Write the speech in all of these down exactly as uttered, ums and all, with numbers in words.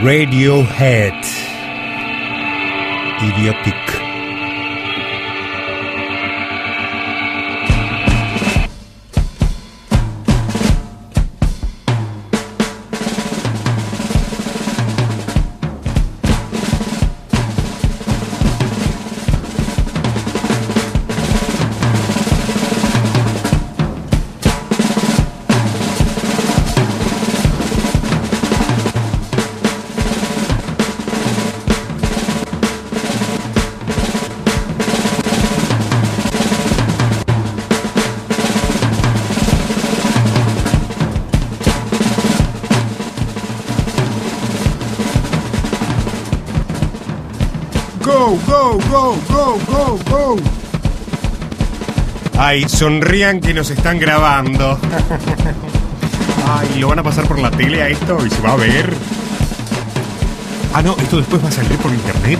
Radiohead. Idiotic. Go, go, go, go, go, go. Ay, sonrían que nos están grabando. Ay, ¿lo van a pasar por la tele a esto y se va a ver? Ah, no, esto después va a salir por internet.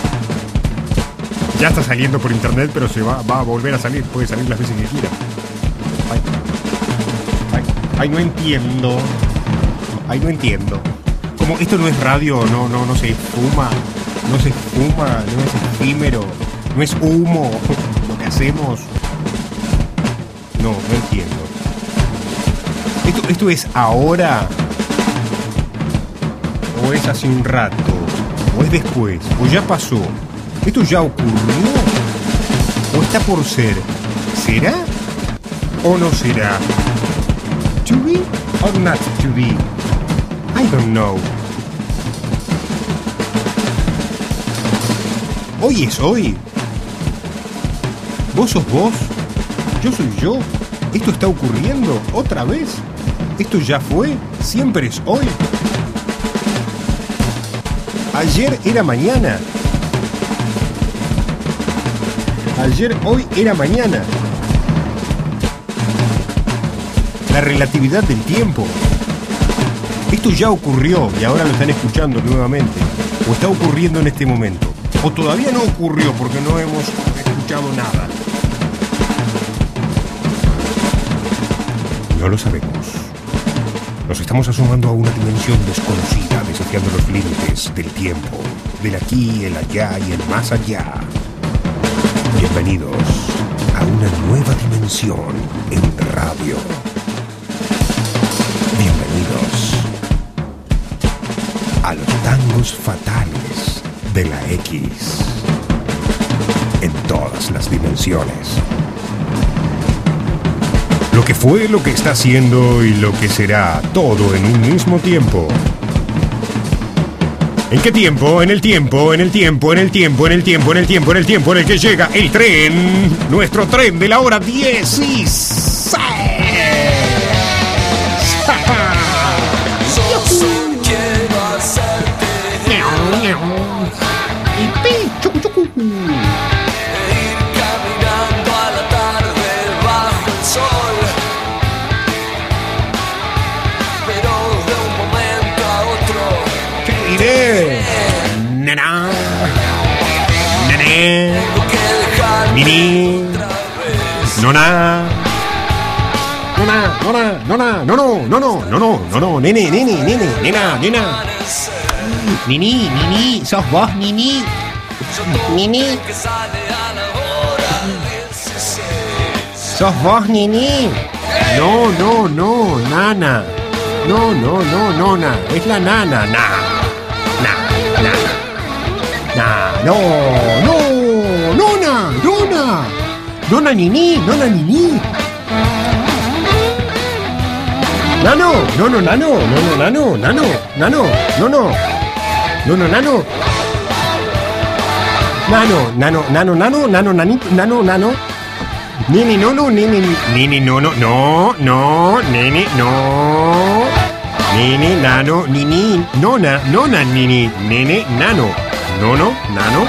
Ya está saliendo por internet, pero se va, va a volver a salir. Puede salir las veces que quiera. Ay, ay, ay, no entiendo. Ay, no entiendo. Como esto no es radio, no, no, no se fuma. No se fuma, no es efímero, no es humo lo que hacemos. No, no entiendo. ¿Esto, esto es ahora? ¿O es hace un rato? ¿O es después? ¿O ya pasó? ¿Esto ya ocurrió? ¿O está por ser? ¿Será? ¿O no será? ¿To be or not to be? I don't know. Hoy es hoy. Vos sos vos. Yo soy yo. Esto está ocurriendo otra vez. Esto ya fue. Siempre es hoy. Ayer era mañana. Ayer, hoy era mañana. La relatividad del tiempo. Esto ya ocurrió y ahora lo están escuchando nuevamente. O está ocurriendo en este momento. O todavía no ocurrió porque no hemos escuchado nada. No lo sabemos. Nos estamos asomando a una dimensión desconocida, desafiando los límites del tiempo, del aquí, el allá y el más allá. Bienvenidos a una nueva dimensión en radio. Bienvenidos a los tangos fatales de la X, en todas las dimensiones. Lo que fue, lo que está haciendo y lo que será, todo en un mismo tiempo. ¿En qué tiempo? En el tiempo, en el tiempo, en el tiempo, en el tiempo, en el tiempo, en el tiempo en el que llega el tren, nuestro tren de la hora dieciséis. Nena, nene, nini, nona, nona, nona, nona, no, no, no, no, no, no, no, no, nene, nene, nene, nena, nena, nini, nini, sos vos, nini, nini, sos vos, nini, no, no, no, nana, no, no, no, nona, es la nana, na. Nah, no, no, nona, nona, nona nini, nona nini. Nano, no, no, nano, no, no, nano, nano, nano, no, no, no, no, nano. Nano, nano, nano, nano, nano, nanito, nano, nano. Nini, no, no, nini, nini, no, no, no, no, nini, no. Nini, nano, nini, nona, nona, nini, nene, nano. No, no, nano.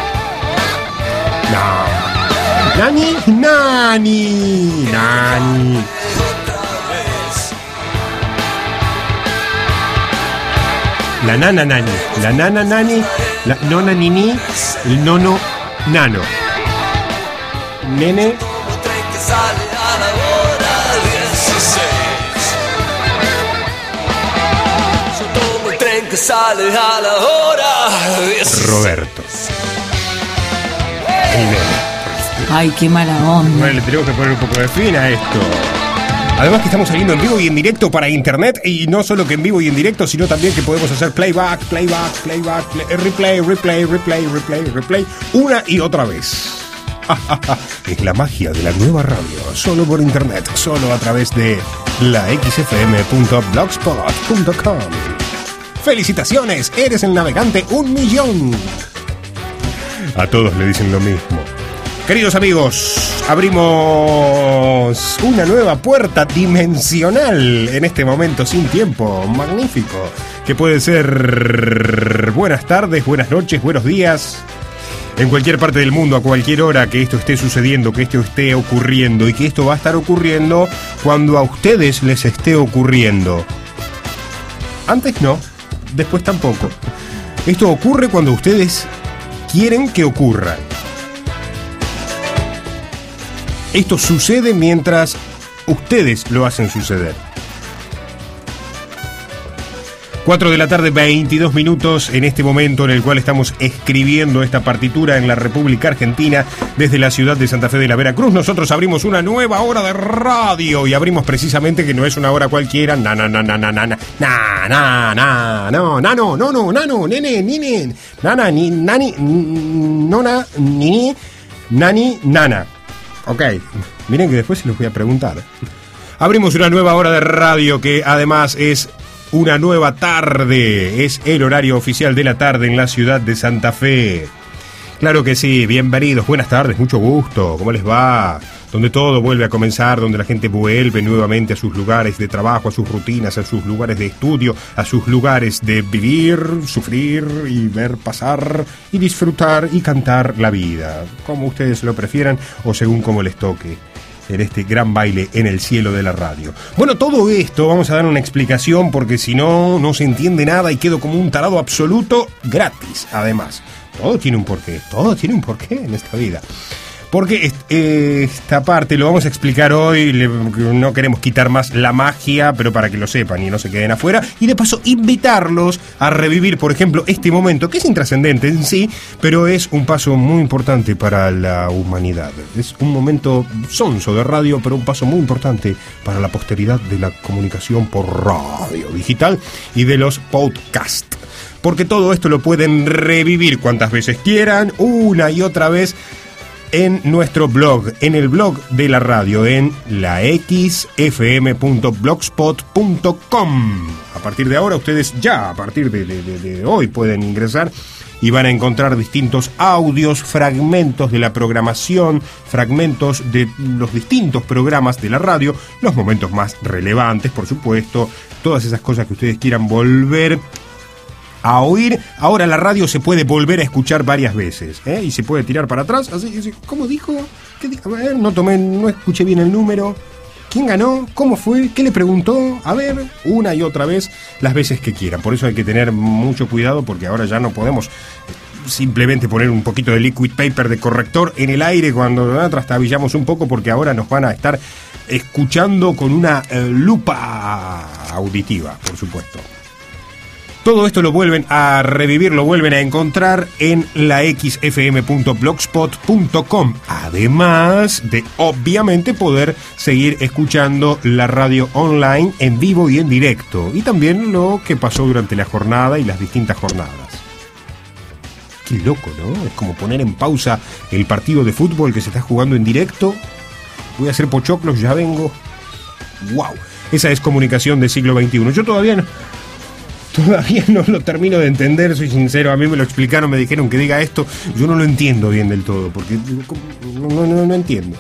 No. Nani, nani, nani. La nana nani, la nana nani, la nona nini, el nono nano. Nene. que sale a la hora. Roberto. Ay, qué mala onda. Bueno, le tenemos que poner un poco de fin a esto. Además que estamos saliendo en vivo y en directo para internet. Y no solo que en vivo y en directo, sino también que podemos hacer playback, playback, playback, play, replay, replay, replay, replay, replay, una y otra vez. Es la magia de la nueva radio. Solo por internet, solo a través de la x f m punto blogspot punto com. ¡Felicitaciones! Eres el navegante un millón. A todos le dicen lo mismo. Queridos amigos, abrimos una nueva puerta dimensional en este momento sin tiempo, magnífico, que puede ser buenas tardes, buenas noches, buenos días, en cualquier parte del mundo, a cualquier hora que esto esté sucediendo, que esto esté ocurriendo, y que esto va a estar ocurriendo cuando a ustedes les esté ocurriendo. Antes no, después tampoco. Esto ocurre cuando ustedes quieren que ocurra. Esto sucede mientras ustedes lo hacen suceder. cuatro de la tarde, veintidós minutos en este momento en el cual estamos escribiendo esta partitura en la República Argentina desde la ciudad de Santa Fe de la Veracruz. Nosotros abrimos una nueva hora de radio y abrimos precisamente que no es una hora cualquiera. Na, na, na, na, na, na, na, na, na, na, no, na, no, no, no, nano, nene, nene, nana, ni, nani, nona, ni, nani, nana. Ok, miren que después se los voy a preguntar. Abrimos una nueva hora de radio que además es una nueva tarde. Es el horario oficial de la tarde en la ciudad de Santa Fe. Claro que sí, bienvenidos, buenas tardes, mucho gusto. ¿Cómo les va? Donde todo vuelve a comenzar, donde la gente vuelve nuevamente a sus lugares de trabajo, a sus rutinas, a sus lugares de estudio, a sus lugares de vivir, sufrir y ver pasar y disfrutar y cantar la vida, como ustedes lo prefieran o según como les toque, en este gran baile en el cielo de la radio. Bueno, todo esto vamos a dar una explicación porque si no, no se entiende nada y quedo como un tarado absoluto gratis, además. Todo tiene un porqué, todo tiene un porqué en esta vida. Porque esta parte lo vamos a explicar hoy, no queremos quitar más la magia, pero para que lo sepan y no se queden afuera. Y de paso invitarlos a revivir, por ejemplo, este momento, que es intrascendente en sí, pero es un paso muy importante para la humanidad. Es un momento sonso de radio, pero un paso muy importante para la posteridad de la comunicación por radio digital y de los podcasts. Porque todo esto lo pueden revivir cuantas veces quieran, una y otra vez, en nuestro blog, en el blog de la radio, en la x f m punto blogspot punto com. A partir de ahora, ustedes ya, a partir de, de, de, de hoy, pueden ingresar y van a encontrar distintos audios, fragmentos de la programación, fragmentos de los distintos programas de la radio, los momentos más relevantes, por supuesto, todas esas cosas que ustedes quieran volver a oír. Ahora la radio se puede volver a escuchar varias veces, ¿eh? Y se puede tirar para atrás, así, así. ¿Cómo dijo? ¿Qué dijo? A ver, no tomé, no escuché bien el número. ¿Quién ganó? ¿Cómo fue? ¿Qué le preguntó? A ver, una y otra vez, las veces que quieran. Por eso hay que tener mucho cuidado, porque ahora ya no podemos simplemente poner un poquito de liquid paper de corrector en el aire cuando ¿eh? trastabillamos un poco, porque ahora nos van a estar escuchando con una eh, lupa auditiva, por supuesto. Todo esto lo vuelven a revivir, lo vuelven a encontrar en la x f m punto blogspot punto com. Además de, obviamente, poder seguir escuchando la radio online en vivo y en directo. Y también lo que pasó durante la jornada y las distintas jornadas. Qué loco, ¿no? Es como poner en pausa el partido de fútbol que se está jugando en directo. Voy a hacer pochoclos, ya vengo. ¡Wow! Esa es comunicación del siglo veintiuno. Yo todavía no... Todavía no lo termino de entender, soy sincero. A mí me lo explicaron, me dijeron que diga esto. Yo no lo entiendo bien del todo, porque no, no, no, no entiendo.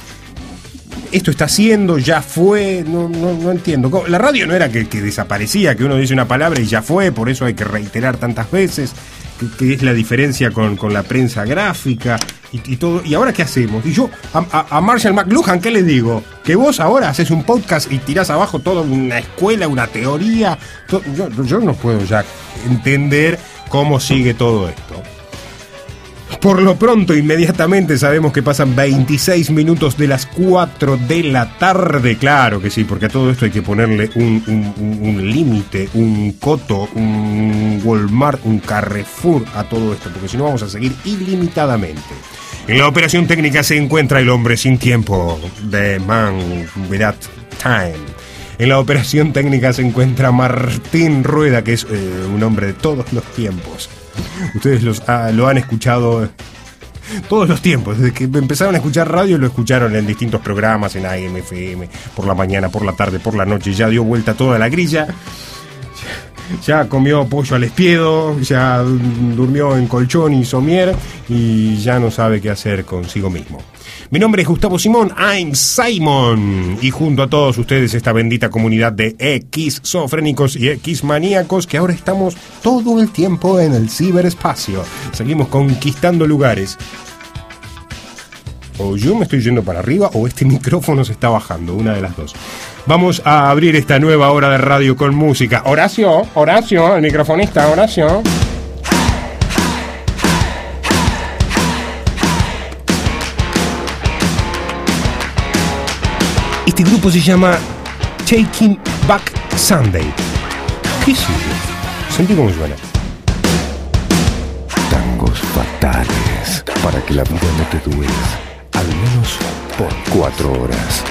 Esto está haciendo, ya fue, no, no, no entiendo. La radio no era que, que desaparecía, que uno dice una palabra y ya fue, por eso hay que reiterar tantas veces, que, que es la diferencia con, con la prensa gráfica y, y todo. ¿Y ahora qué hacemos? Y yo, a, a, a Marshall McLuhan, ¿qué le digo? Que vos ahora haces un podcast y tirás abajo toda una escuela, una teoría. To- yo, yo no puedo ya entender cómo sigue todo esto. Por lo pronto, inmediatamente sabemos que pasan veintiséis minutos de las cuatro de la tarde. Claro que sí, porque a todo esto hay que ponerle un, un, un, un límite, un coto, un Walmart, un Carrefour a todo esto, porque si no vamos a seguir ilimitadamente. En la operación técnica se encuentra el hombre sin tiempo, The Man Without Time. En la operación técnica se encuentra Martín Rueda, que es eh, un hombre de todos los tiempos. Ustedes los, ah, lo han escuchado todos los tiempos. Desde que empezaron a escuchar radio lo escucharon en distintos programas, en A M, F M, por la mañana, por la tarde, por la noche. Ya dio vuelta toda la grilla. Ya comió pollo al espiedo, ya durmió en colchón y somier y ya no sabe qué hacer consigo mismo. Mi nombre es Gustavo Simón, I'm Simon, y junto a todos ustedes esta bendita comunidad de X-sofrénicos y X-maníacos que ahora estamos todo el tiempo en el ciberespacio. Seguimos conquistando lugares. O yo me estoy yendo para arriba o este micrófono se está bajando, una de las dos. Vamos a abrir esta nueva hora de radio con música. Horacio, Horacio, el microfonista, Horacio. Este grupo se llama Taking Back Sunday. ¿Qué es eso? Sentí cómo suena. Tangos fatales para que la vida no te dure, al menos por cuatro horas.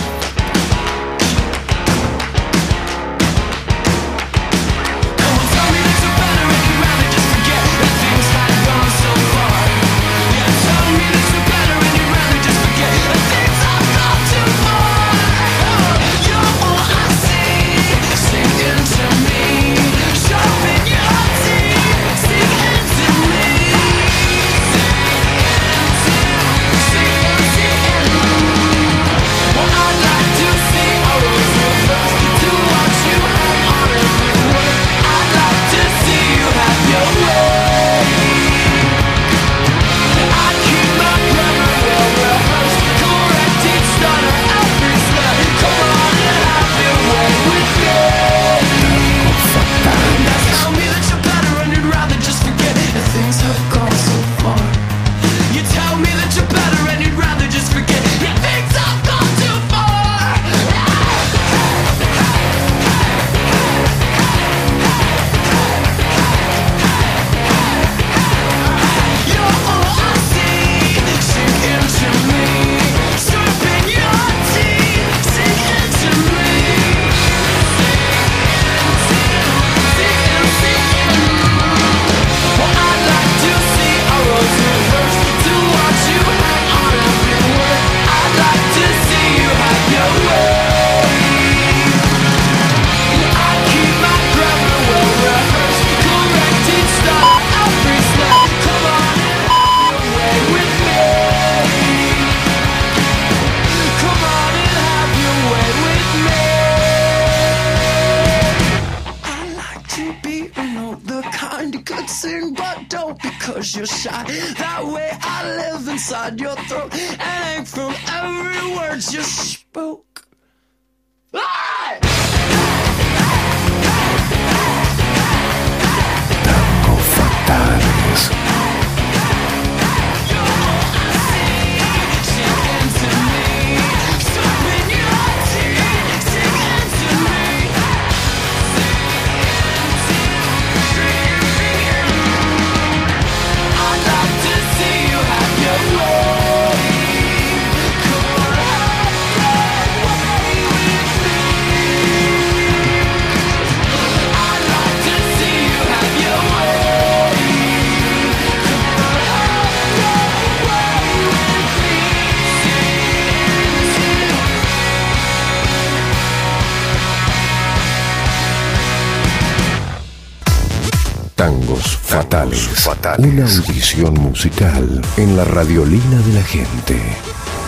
Tangos fatales. Fatales. Una audición musical en la radiolina de la gente.